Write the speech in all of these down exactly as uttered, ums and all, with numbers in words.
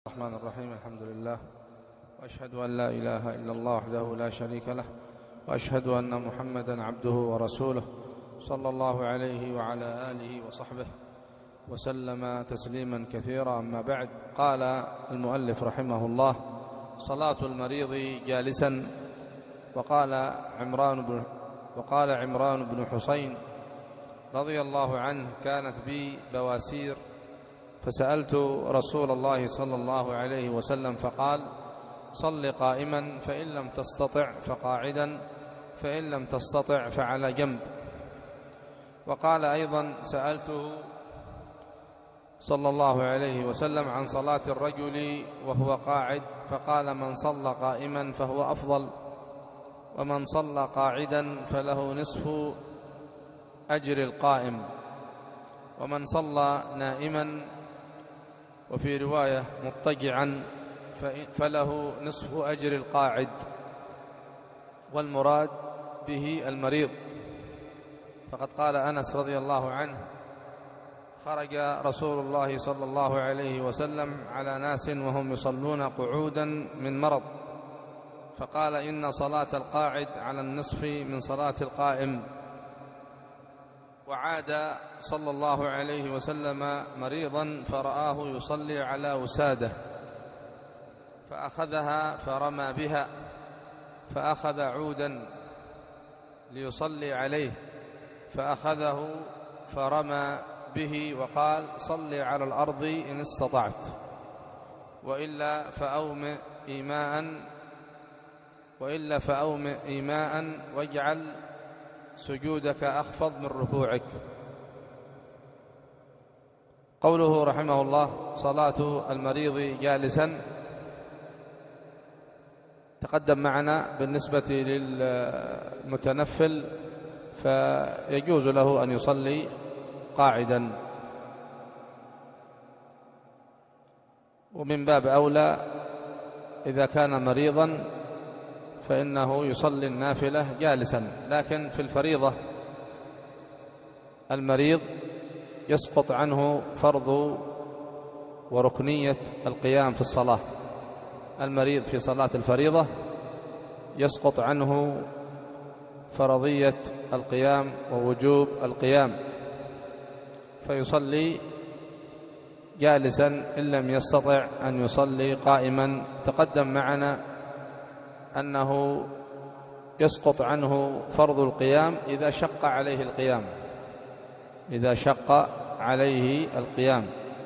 الرحمن الرحيم. الحمد لله، وأشهد أن لا إله إلا الله وحده لا شريك له، وأشهد أن محمدا عبده ورسوله صلى الله عليه وعلى آله وصحبه وسلم تسليما كثيرا. أما بعد، قال المؤلف رحمه الله: صلاة المريض جالسا. وقال عمران بن وقال عمران بن حسين رضي الله عنه: كانت بي بواسير فسألت رسول الله صلى الله عليه وسلم فقال: صل قائما، فإن لم تستطع فقاعدا، فإن لم تستطع فعلى جنب. وقال أيضا: سألته صلى الله عليه وسلم عن صلاة الرجل وهو قاعد فقال: من صلى قائما فهو أفضل، ومن صلى قاعدا فله نصف أجر القائم، ومن صلى نائما وفي رواية مضطجعا فله نصف أجر القاعد. والمراد به المريض، فقد قال أنس رضي الله عنه: خرج رسول الله صلى الله عليه وسلم على ناس وهم يصلون قعودا من مرض، فقال: إن صلاة القاعد على النصف من صلاة القائم. وعاد صلى الله عليه وسلم مريضا فرآه يصلي على وسادة، فأخذها فرمى بها، فأخذ عودا ليصلي عليه فأخذه فرمى به، وقال: صل على الأرض إن استطعت، وإلا فأومئ إيماء وإلا فأومئ إيماء واجعل سجودك أخفض من ركوعك. قوله رحمه الله: صلاة المريض جالسا، تقدم معنا بالنسبة للمتنفل فيجوز له أن يصلي قاعدا، ومن باب أولى إذا كان مريضا فإنه يصلي النافلة جالسا. لكن في الفريضة المريض يسقط عنه فرض وركنية القيام في الصلاة. المريض في صلاة الفريضة يسقط عنه فرضية القيام ووجوب القيام، فيصلي جالسا إن لم يستطع أن يصلي قائما. تقدم معنا أنه يسقط عنه فرض القيام إذا شق عليه القيام إذا شق عليه القيام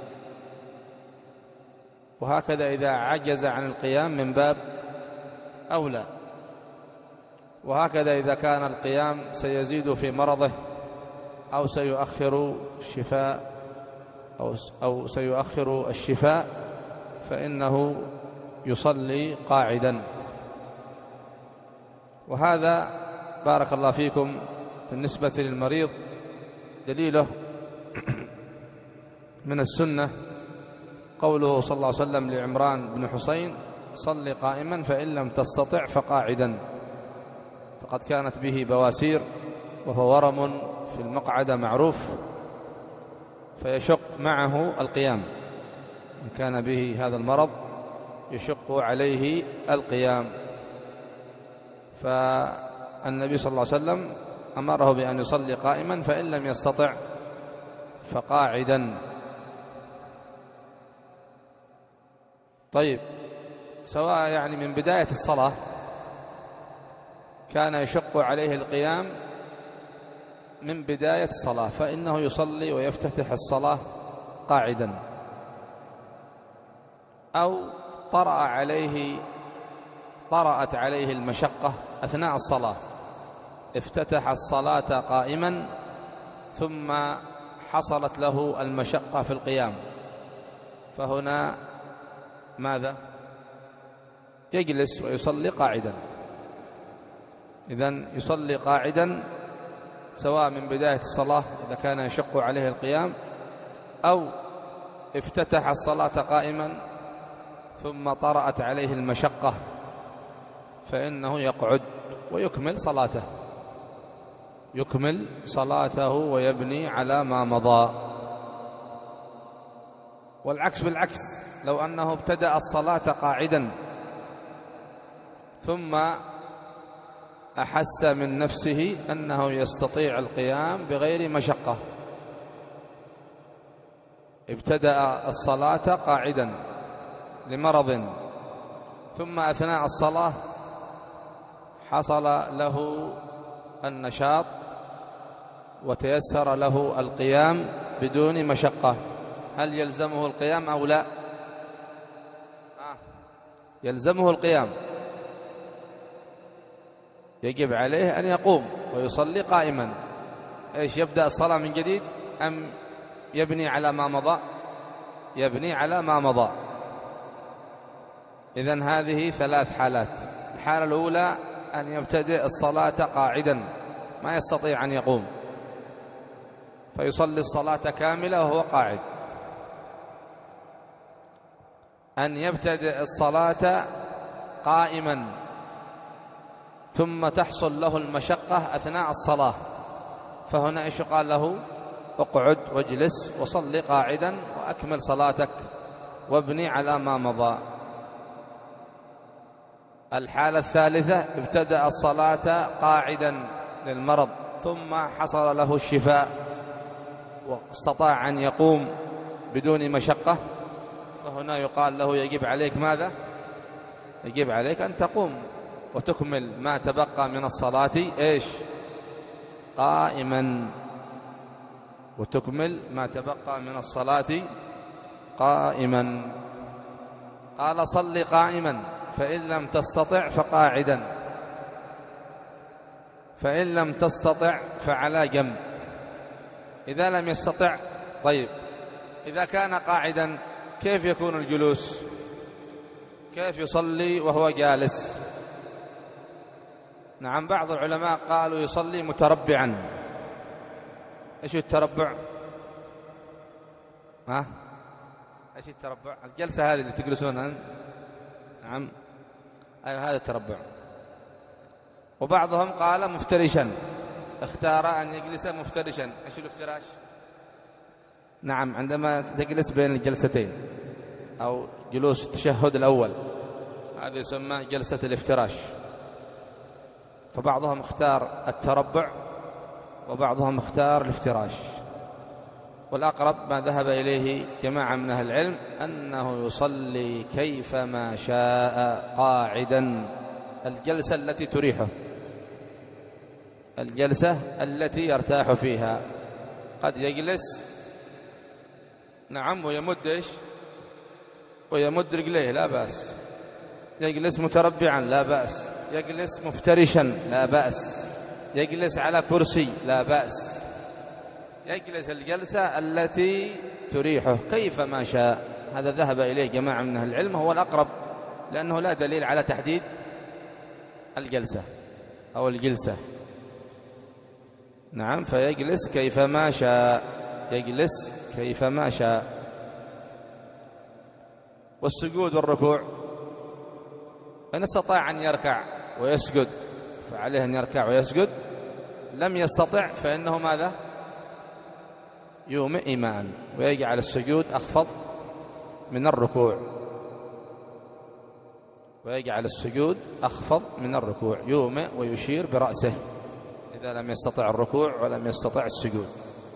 وهكذا إذا عجز عن القيام من باب أولى، وهكذا إذا كان القيام سيزيد في مرضه أو سيؤخر الشفاء أو أو سيؤخر الشفاء فإنه يصلي قاعدا. وهذا بارك الله فيكم بالنسبة للمريض دليله من السنة قوله صلى الله عليه وسلم لعمران بن حسين: صل قائما فإن لم تستطع فقاعدا. فقد كانت به بواسير وهو ورم في المقعدة معروف، فيشق معه القيام، إن كان به هذا المرض يشق عليه القيام. فالنبي صلى الله عليه وسلم أمره بأن يصلي قائما، فإن لم يستطع فقاعدا. طيب، سواء يعني من بداية الصلاة كان يشق عليه القيام من بداية الصلاة فإنه يصلي ويفتتح الصلاة قاعدا، أو طرأ عليه طرأت عليه المشقة أثناء الصلاة، افتتح الصلاة قائما ثم حصلت له المشقة في القيام، فهنا ماذا؟ يجلس ويصلي قاعدا. إذن يصلي قاعدا سواء من بداية الصلاة إذا كان يشق عليه القيام، أو افتتح الصلاة قائما ثم طرأت عليه المشقة فإنه يقعد ويكمل صلاته يكمل صلاته ويبني على ما مضى. والعكس بالعكس، لو أنه ابتدأ الصلاة قاعدا ثم أحس من نفسه أنه يستطيع القيام بغير مشقة، ابتدأ الصلاة قاعدا لمرض، ثم أثناء الصلاة حصل له النشاط وتيسر له القيام بدون مشقة، هل يلزمه القيام أو لا؟ آه. يلزمه القيام، يجب عليه أن يقوم ويصلي قائما. إيش، يبدأ الصلاة من جديد أم يبني على ما مضى؟ يبني على ما مضى. إذن هذه ثلاث حالات. الحالة الأولى أن يبتدئ الصلاة قاعدا ما يستطيع أن يقوم، فيصلي الصلاة كاملة وهو قاعد. أن يبتدئ الصلاة قائما ثم تحصل له المشقة أثناء الصلاة، فهنا إيش قال له؟ اقعد واجلس وصلي قاعدا وأكمل صلاتك وابني على ما مضى. الحالة الثالثة ابتدأ الصلاة قاعدا للمرض ثم حصل له الشفاء واستطاع أن يقوم بدون مشقة، فهنا يقال له يجب عليك ماذا؟ يجب عليك أن تقوم وتكمل ما تبقى من الصلاة إيش؟ قائما، وتكمل ما تبقى من الصلاة قائما. قال صل قائما، فإن لم تستطع فقاعدا، فإن لم تستطع فعلى جنب. إذا لم يستطع، طيب إذا كان قاعدا كيف يكون الجلوس؟ كيف يصلي وهو جالس؟ نعم، بعض العلماء قالوا يصلي متربعا. ايش التربع؟ ها؟ ايش التربع؟ الجلسة هذه اللي تجلسونها. نعم، أيوة هذا التربع. وبعضهم قال مفترشا، اختار أن يجلس مفترشا. ايش الافتراش؟ نعم، عندما تجلس بين الجلستين أو جلوس التشهد الأول، هذا يسمى جلسة الافتراش. فبعضهم اختار التربع وبعضهم اختار الافتراش، والأقرب ما ذهب إليه جماعة من أهل العلم أنه يصلي كيفما شاء قاعدا، الجلسة التي تريحه، الجلسة التي يرتاح فيها. قد يجلس نعم ويمد إيش؟ ويمد رجليه، لا بأس. يجلس متربعا، لا بأس. يجلس مفترشا، لا بأس. يجلس على كرسي، لا بأس. يجلس الجلسة التي تريحه كيفما شاء. هذا ذهب إليه جماعة من أهل العلم، هو الأقرب، لأنه لا دليل على تحديد الجلسة أو الجلسة. نعم، فيجلس كيفما شاء، يجلس كيفما شاء. والسجود والركوع، إن استطاع أن يركع ويسجد فعليه أن يركع ويسجد، لم يستطع فإنه ماذا؟ يومئ إيماء ويجعل السجود أخفض من الركوع، ويجعل السجود أخفض من الركوع، يومئ ويشير برأسه إذا لم يستطع الركوع ولم يستطع السجود.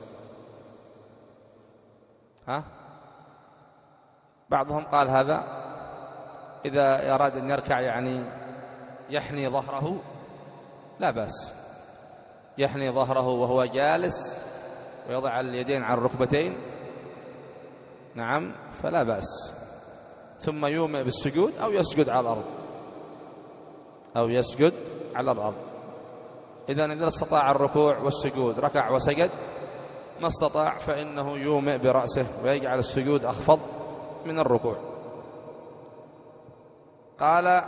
ها؟ بعضهم قال هذا إذا أراد أن يركع يعني يحني ظهره، لا بأس، يحني ظهره وهو جالس ويضع اليدين على الركبتين، نعم، فلا بأس. ثم يومئ بالسجود أو يسجد على الأرض، أو يسجد على الأرض. إذن إذا استطاع الركوع والسجود ركع وسجد، ما استطاع فإنه يومئ برأسه ويجعل السجود أخفض من الركوع. قال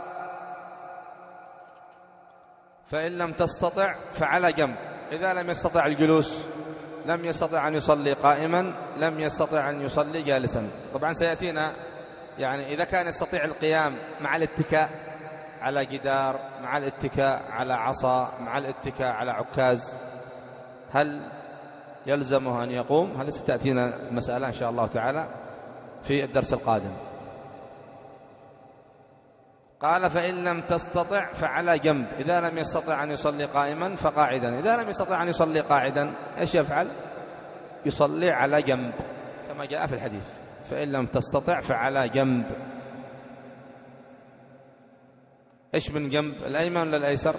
فإن لم تستطع فعلى جنب. إذا لم يستطع الجلوس، لم يستطع أن يصلي قائما، لم يستطع أن يصلي جالسا. طبعا سيأتينا يعني إذا كان يستطيع القيام مع الاتكاء على جدار، مع الاتكاء على عصا، مع الاتكاء على عكاز، هل يلزمه أن يقوم؟ هذا ستأتينا المسألة إن شاء الله تعالى في الدرس القادم. قال فإن لم تستطع فعلى جنب، إذا لم يستطع أن يصلي قائما فقاعدا، إذا لم يستطع أن يصلي قاعدا إيش يفعل؟ يصلي على جنب كما جاء في الحديث، فإن لم تستطع فعلى جنب. إيش من جنب؟ الأيمن ولا الأيسر؟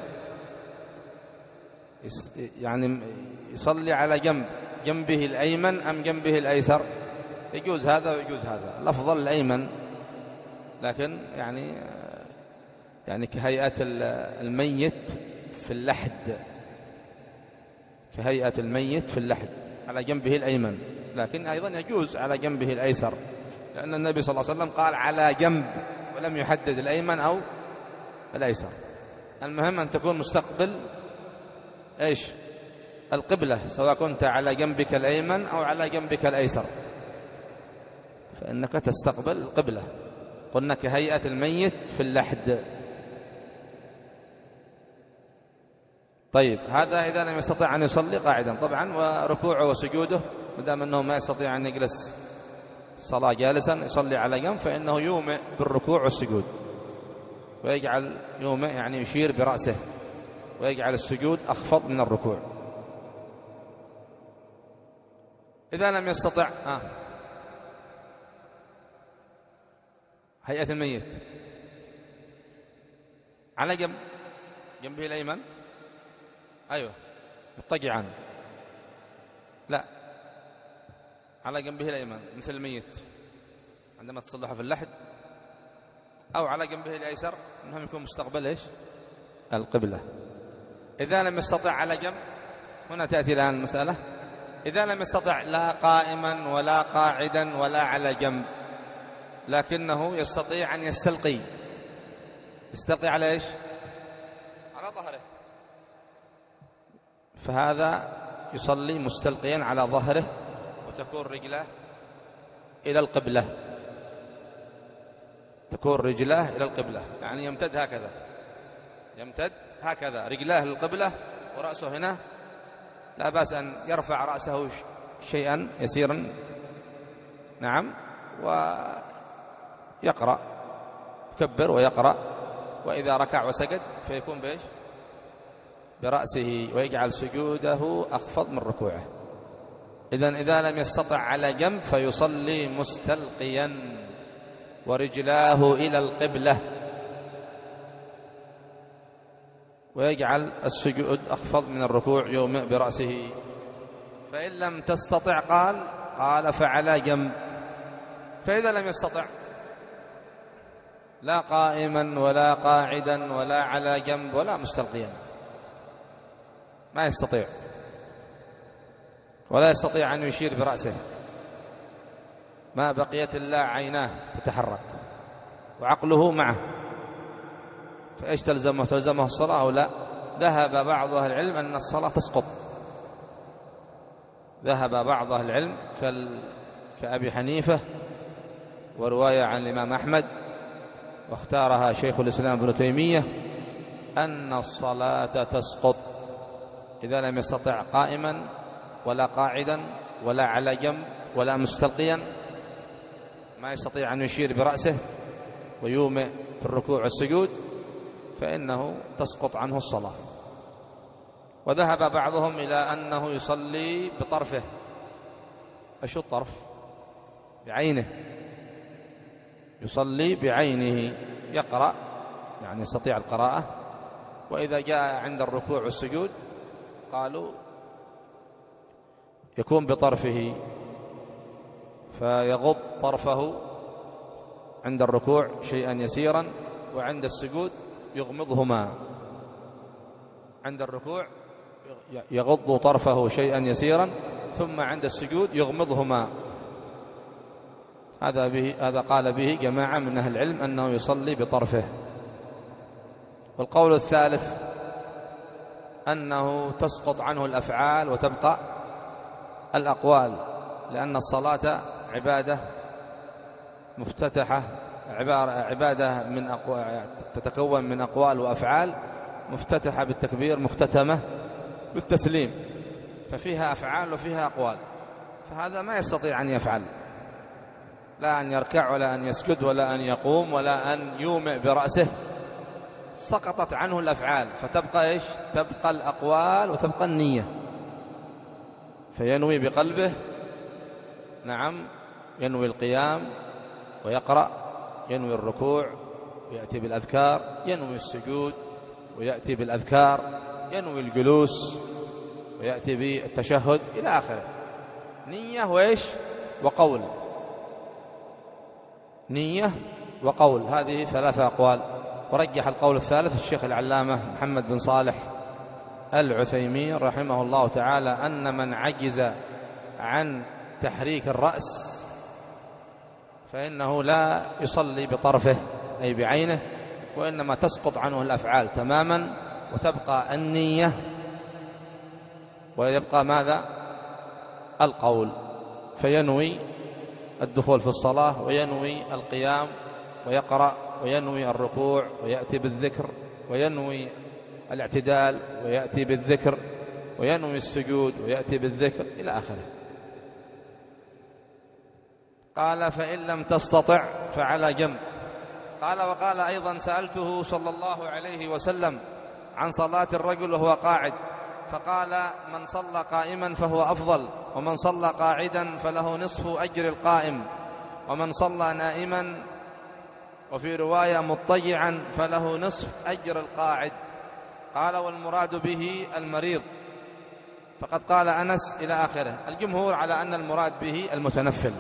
يعني يصلي على جنب، جنبه الأيمن أم جنبه الأيسر؟ يجوز هذا ويجوز هذا، الأفضل الأيمن، لكن يعني يعني كهيئة الميت في اللحد، كهيئة الميت في اللحد على جنبه الأيمن، لكن أيضا يجوز على جنبه الأيسر، لأن النبي صلى الله عليه وسلم قال على جنب ولم يحدد الأيمن أو الأيسر. المهم أن تكون مستقبل إيش؟ القبلة، سواء كنت على جنبك الأيمن أو على جنبك الأيسر، فإنك تستقبل القبلة. قلنا كهيئة الميت في اللحد. طيب هذا إذا لم يستطيع أن يصلي قاعدا طبعا، وركوعه وسجوده مدام أنه ما يستطيع أن يجلس صلاة جالسا يصلي على جنب، فإنه يومئ بالركوع والسجود، ويجعل يومئ يعني يشير برأسه، ويجعل السجود أخفض من الركوع. إذا لم يستطع آه. هيئة الميت على جنب، جنبه الأيمن، أيوة مضطجعا، لا على جنبه الأيمن مثل الميت عندما تصلح في اللحد، أو على جنبه الأيسر، إنهم يكون مستقبل إيش؟ القبلة. إذا لم يستطع على جنب، هنا تأتي الآن المسألة، إذا لم يستطع لا قائما ولا قاعدا ولا على جنب، لكنه يستطيع أن يستلقي، يستلقي على إيش؟ على ظهره، فهذا يصلي مستلقيا على ظهره، وتكون رجله إلى القبلة، تكون رجله إلى القبلة، يعني يمتد هكذا، يمتد هكذا رجلاه للقبلة ورأسه هنا، لا بأس أن يرفع رأسه شيئا يسيرا، نعم، ويقرأ، يكبر ويقرأ، وإذا ركع وسجد فيكون بإيش؟ برأسه، ويجعل سجوده أخفض من ركوعه. إذن إذا لم يستطع على جنب فيصلي مستلقيا ورجلاه إلى القبلة، ويجعل السجود أخفض من الركوع، يومئ برأسه. فإن لم تستطع قال قال فعلى جنب. فإذا لم يستطع لا قائما ولا قاعدا ولا على جنب ولا مستلقيا، ما يستطيع، ولا يستطيع أن يشير برأسه، ما بقيت إلا عيناه تتحرك وعقله معه، فإيش تلزمه؟ تلزمه الصلاة أو لا؟ ذهب بعض أهل العلم أن الصلاة تسقط، ذهب بعض أهل العلم كأبي حنيفة، ورواية عن الإمام أحمد، واختارها شيخ الإسلام ابن تيمية، أن الصلاة تسقط إذا لم يستطع قائما ولا قاعدا ولا على جنب ولا مستلقيا، ما يستطيع أن يشير برأسه ويومئ في الركوع والسجود، فإنه تسقط عنه الصلاة. وذهب بعضهم إلى أنه يصلي بطرفه. أشو الطرف؟ بعينه، يصلي بعينه، يقرأ يعني يستطيع القراءة، وإذا جاء عند الركوع والسجود قالوا يكون بطرفه، فيغض طرفه عند الركوع شيئا يسيرا، وعند السجود يغمضهما، عند الركوع يغض طرفه شيئا يسيرا، ثم عند السجود يغمضهما. هذا به هذا قال به جماعة من أهل العلم أنه يصلي بطرفه. والقول الثالث أنه تسقط عنه الأفعال وتبقى الأقوال، لأن الصلاة عبادة مفتتحة، عبادة من أقوال تتكون من أقوال وأفعال، مفتتحة بالتكبير، مختتمة بالتسليم، ففيها أفعال وفيها أقوال، فهذا ما يستطيع أن يفعل، لا أن يركع ولا أن يسجد ولا أن يقوم ولا أن يومئ برأسه سقطت عنه الأفعال، فتبقى إيش؟ تبقى الأقوال وتبقى النية. فينوي بقلبه، نعم، ينوي القيام ويقرأ، ينوي الركوع ويأتي بالأذكار، ينوي السجود ويأتي بالأذكار، ينوي الجلوس ويأتي بالتشهد إلى آخره. نية وإيش؟ وقول. نية وقول، هذه ثلاثة أقوال. ورجح القول الثالث الشيخ العلامة محمد بن صالح العثيمين رحمه الله تعالى أن من عجز عن تحريك الرأس فإنه لا يصلي بطرفه أي بعينه، وإنما تسقط عنه الأفعال تماما، وتبقى النية ويبقى ماذا؟ القول. فينوي الدخول في الصلاة وينوي القيام ويقرأ وينوي الركوع ويأتي بالذكر، وينوي الاعتدال ويأتي بالذكر، وينوي السجود ويأتي بالذكر إلى آخره. قال فإن لم تستطع فعلى جنب. قال وقال أيضا سألته صلى الله عليه وسلم عن صلاة الرجل وهو قاعد، فقال من صلى قائما فهو أفضل، ومن صلى قاعدا فله نصف أجر القائم، ومن صلى نائما وفي رواية مضطجعا فله نصف أجر القاعد. قال والمراد به المريض، فقد قال أنس إلى آخره. الجمهور على أن المراد به المتنفل،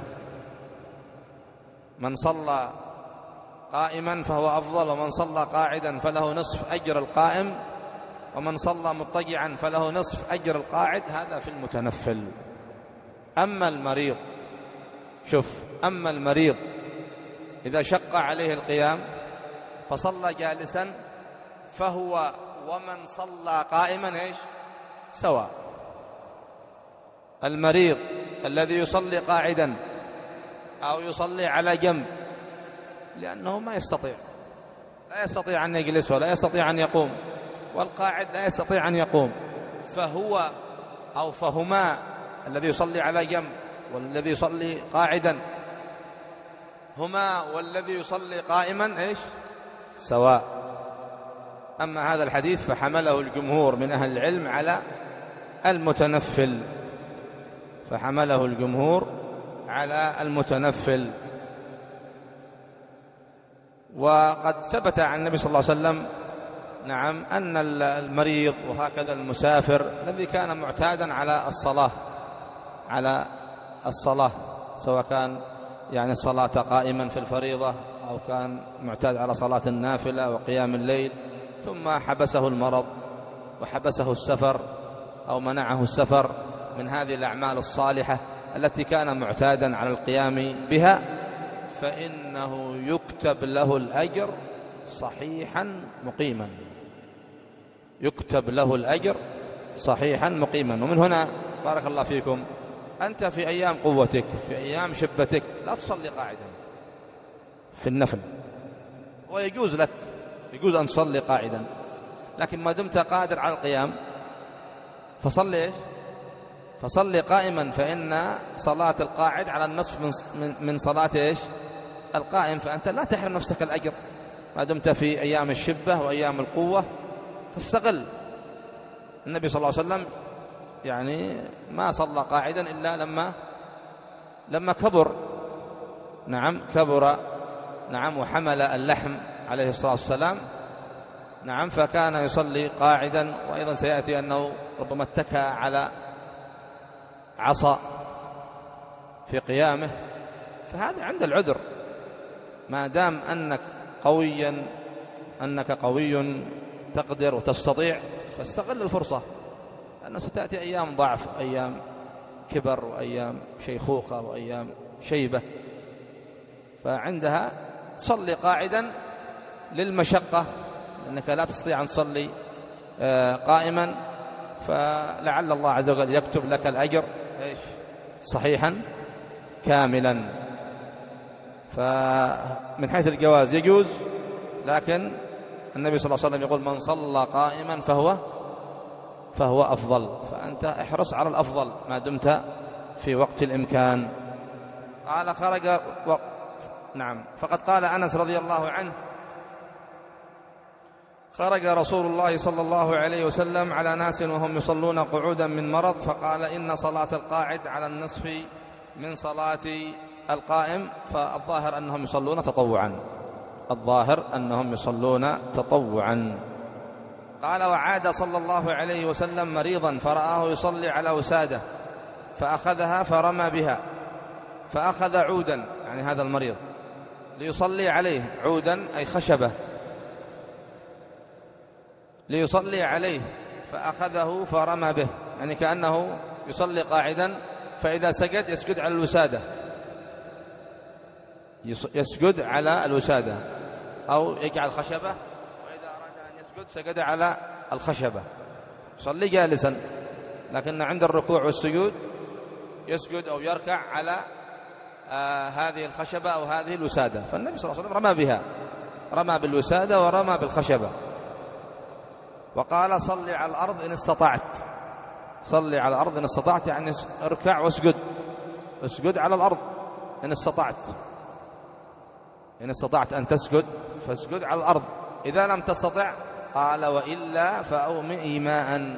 من صلى قائما فهو أفضل، ومن صلى قاعدا فله نصف أجر القائم، ومن صلى مضطجعا فله نصف أجر القاعد. هذا في المتنفل. أما المريض، شوف، أما المريض إذا شق عليه القيام فصلى جالسا فهو ومن صلى قائما إيش؟ سواء. المريض الذي يصلي قاعدا أو يصلي على جنب لأنه ما يستطيع، لا يستطيع أن يجلس ولا يستطيع أن يقوم، والقاعد لا يستطيع أن يقوم، فهو أو فهما، الذي يصلي على جنب والذي يصلي قاعدا، هما والذي يصلي قائما إيش؟ سواء. أما هذا الحديث فحمله الجمهور من أهل العلم على المتنفل، فحمله الجمهور على المتنفل. وقد ثبت عن النبي صلى الله عليه وسلم، نعم، أن المريض وهكذا المسافر الذي كان معتادا على الصلاة على الصلاة سواء كان يعني الصلاة قائما في الفريضة أو كان معتاد على صلاة النافلة وقيام الليل، ثم حبسه المرض وحبسه السفر أو منعه السفر من هذه الأعمال الصالحة التي كان معتادا على القيام بها، فإنه يكتب له الأجر صحيحا مقيما، يكتب له الأجر صحيحا مقيما. ومن هنا بارك الله فيكم، أنت في أيام قوتك، في أيام شبتك، لا تصلي قاعدا في النفل، ويجوز لك، يجوز أن تصلي قاعدا، لكن ما دمت قادر على القيام فصلي إيش؟ فصلي قائما، فإن صلاة القاعد على النصف من من صلاة إيش؟ القائم، فأنت لا تحرم نفسك الأجر ما دمت في أيام الشبة وأيام القوة، فاستغل. النبي صلى الله عليه وسلم يعني ما صلى قاعدا إلا لما لما كبر، نعم كبر، نعم، وحمل اللحم عليه الصلاة والسلام، نعم، فكان يصلي قاعدا. وأيضا سيأتي أنه ربما اتكى على عصا في قيامه، فهذا عند العذر، ما دام أنك قويا أنك قوي تقدر وتستطيع، فاستغل الفرصة، لأنه ستأتي أيام ضعف، أيام كبر، وأيام شيخوخة، وأيام شيبة، فعندها صلي قاعدا للمشقة، لأنك لا تستطيع أن تصلي قائما، فلعل الله عز وجل يكتب لك الأجر إيش؟ صحيحا كاملا. فمن حيث الجواز يجوز، لكن النبي صلى الله عليه وسلم يقول من صلى قائما فهو فهو أفضل، فأنت احرص على الأفضل ما دمت في وقت الإمكان. قال خرج و... نعم، فقد قال أنس رضي الله عنه خرج رسول الله صلى الله عليه وسلم على ناس وهم يصلون قعودا من مرض، فقال إن صلاة القاعد على النصف من صلاة القائم، فالظاهر أنهم يصلون تطوعا، الظاهر أنهم يصلون تطوعا. قال وعاد صلى الله عليه وسلم مريضا فرآه يصلي على وسادة فأخذها فرمى بها، فأخذ عودا، يعني هذا المريض ليصلي عليه، عودا أي خشبة ليصلي عليه، فأخذه فرمى به، يعني كأنه يصلي قاعدا، فإذا سجد يسجد على الوسادة، يسجد على الوسادة أو يجعل خشبة، وإذا أراد أن يسجد سجد على الخشبة، يصلي جالسا، لكن عند الركوع والسجود يسجد أو يركع على آه هذه الخشبة أو هذه الوسادة. فالنبي صلى الله عليه وسلم رمى بها، رمى بالوسادة ورمى بالخشبة، وقال صل على الأرض إن استطعت، صل على الأرض إن استطعت، يعني اركع واسجد، اسجد على الأرض إن استطعت، إن استطعت أن تسجد فاسجد على الأرض، إذا لم تستطع قال وإلا فأومئ إيماء،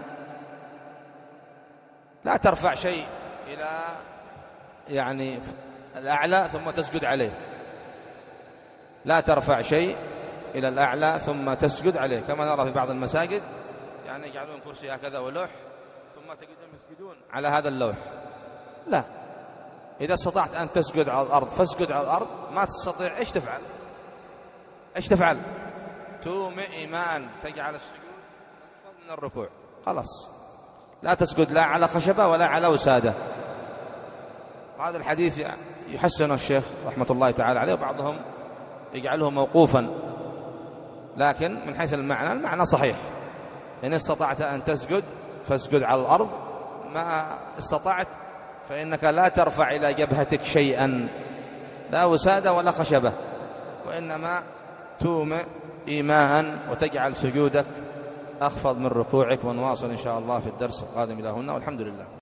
لا ترفع شيء إلى يعني الأعلى ثم تسجد عليه، لا ترفع شيء إلى الأعلى ثم تسجد عليه، كما نرى في بعض المساجد يعني يجعلون كرسي هكذا ولوح ثم تجدهم يسجدون على هذا اللوح، لا، إذا استطعت أن تسجد على الأرض فاسجد على الأرض، ما تستطيع إيش تفعل؟ إيش تفعل؟ تومئ إيمان، تجعل السجود من الركوع، خلاص، لا تسجد لا على خشبة ولا على وسادة. هذا الحديث يحسنه الشيخ رحمة الله تعالى عليه، وبعضهم يجعله موقوفا، لكن من حيث المعنى المعنى صحيح، إن استطعت أن تسجد فاسجد على الأرض، ما استطعت فإنك لا ترفع إلى جبهتك شيئا، لا وسادة ولا خشبة، وإنما تومئ إيماء وتجعل سجودك أخفض من ركوعك. ونواصل إن شاء الله في الدرس القادم إلى هنا، والحمد لله.